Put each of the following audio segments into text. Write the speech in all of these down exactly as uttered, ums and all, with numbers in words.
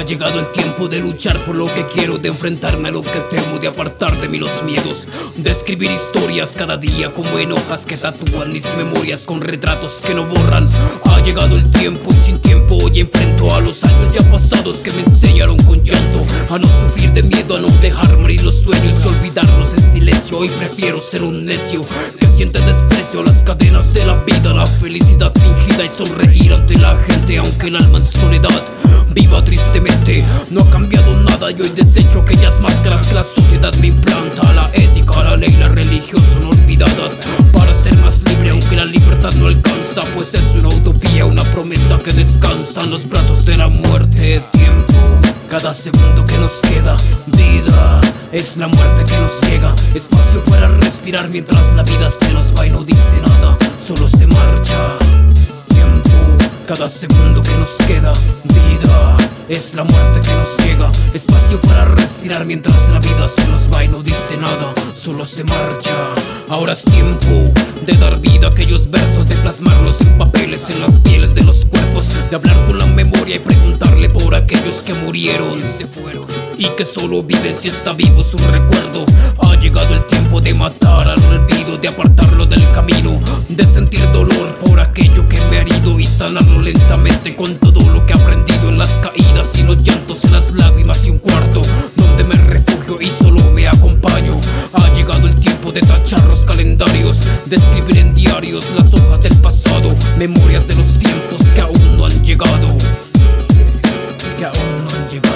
Ha llegado el tiempo de luchar por lo que quiero, de enfrentarme a lo que temo, de apartar de mí los miedos, de escribir historias cada día como en hojas que tatúan mis memorias con retratos que no borran. Ha llegado el tiempo y sin tiempo hoy enfrento a los años ya pasados que me enseñaron con llanto a no sufrir de miedo, a no dejar morir los sueños y olvidarlos en silencio. Hoy prefiero ser un necio que siente desprecio a las cadenas de la vida, la felicidad fingida y sonreír ante la gente aunque el alma en soledad viva tristemente. No ha cambiado nada y hoy desecho aquellas máscaras que la sociedad me implanta. La ética, la ley, la religión son olvidadas para ser más libre aunque la libertad no alcanza, pues es una utopía, una promesa que descansa en los brazos de la muerte. Tiempo, cada segundo que nos queda, vida, es la muerte que nos llega. Espacio para respirar mientras la vida se nos va y no dice nada, solo se marcha. Tiempo, cada segundo que nos queda, vida, es la muerte que nos llega. Espacio para respirar mientras la vida se nos va y no dice nada, solo se marcha. Ahora es tiempo de dar vida a aquellos versos, de plasmarlos en papeles, en las pieles de los cuerpos, de hablar con la memoria y preguntarle por aquellos que murieron, se fueron y que solo viven si está vivo su recuerdo. Ha llegado el tiempo de matar al olvido, de apartarlo del camino, de sentir dolor por aquello que me ha herido y sanarlo lentamente con todo lo que he aprendido en las caídas y los llantos, en las lágrimas y un cuarto donde me refugio y solo me acompaño. Ha llegado el tiempo de tachar los calendarios, de escribir en diarios las hojas del pasado, memorias de los tiempos que aún no han llegado, que aún no han llegado.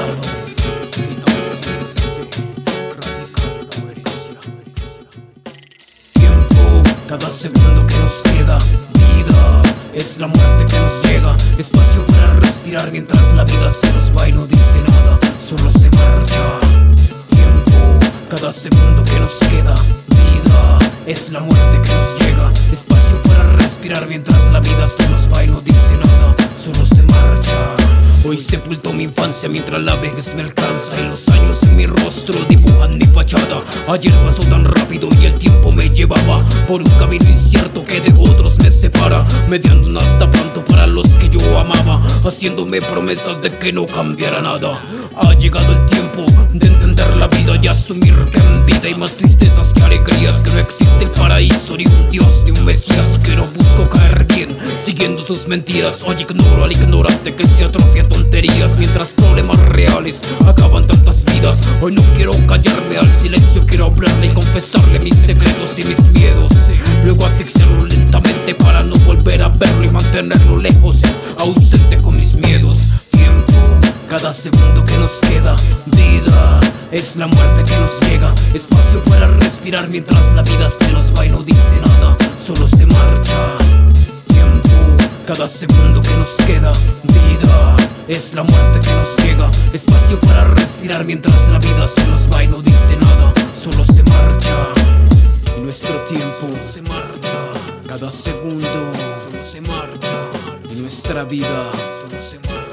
Cada segundo que nos queda, vida, es la muerte que nos llega. Espacio para respirar mientras la vida se nos va y no dice nada, solo se marcha. Tiempo, cada segundo que nos queda, vida, es la muerte que nos llega. Espacio para respirar mientras la vida se nos va y no dice nada, solo se marcha. Hoy sepulto mi infancia mientras la vejez me alcanza y los años en mi rostro dibujan mi fachada. Ayer pasó tan rápido y el tiempo me llevaba por un camino incierto que de otros me separa, mediando un hasta pronto para los que yo amaba, haciéndome promesas de que no cambiara nada. Ha llegado el tiempo de entender la vida y asumir que en vida hay más tristezas que alegrías, que no existe el paraíso, ni un dios, ni un mesías, que no busco caer bien siguiendo sus mentiras. Hoy ignoro al ignorante que se atrofia tonterías mientras problemas reales acaban tantas vidas. Hoy no quiero callarme al silencio, quiero hablarle y confesarle mis secretos y mis miedos, luego asfixiarlo lentamente para no volver a verlo y mantenerlo lejos, ausente con mis miedos. Tiempo, cada segundo que nos queda, vida, es la muerte que nos llega. Espacio para respirar mientras la vida se nos va y no dice nada, solo se marcha. Tiempo, cada segundo que nos queda, vida, es la muerte que nos llega. Espacio para respirar mientras la vida se nos va y no dice nada, solo se marcha. Y nuestro tiempo se marcha, cada segundo solo se marcha. Y nuestra vida solo se marcha.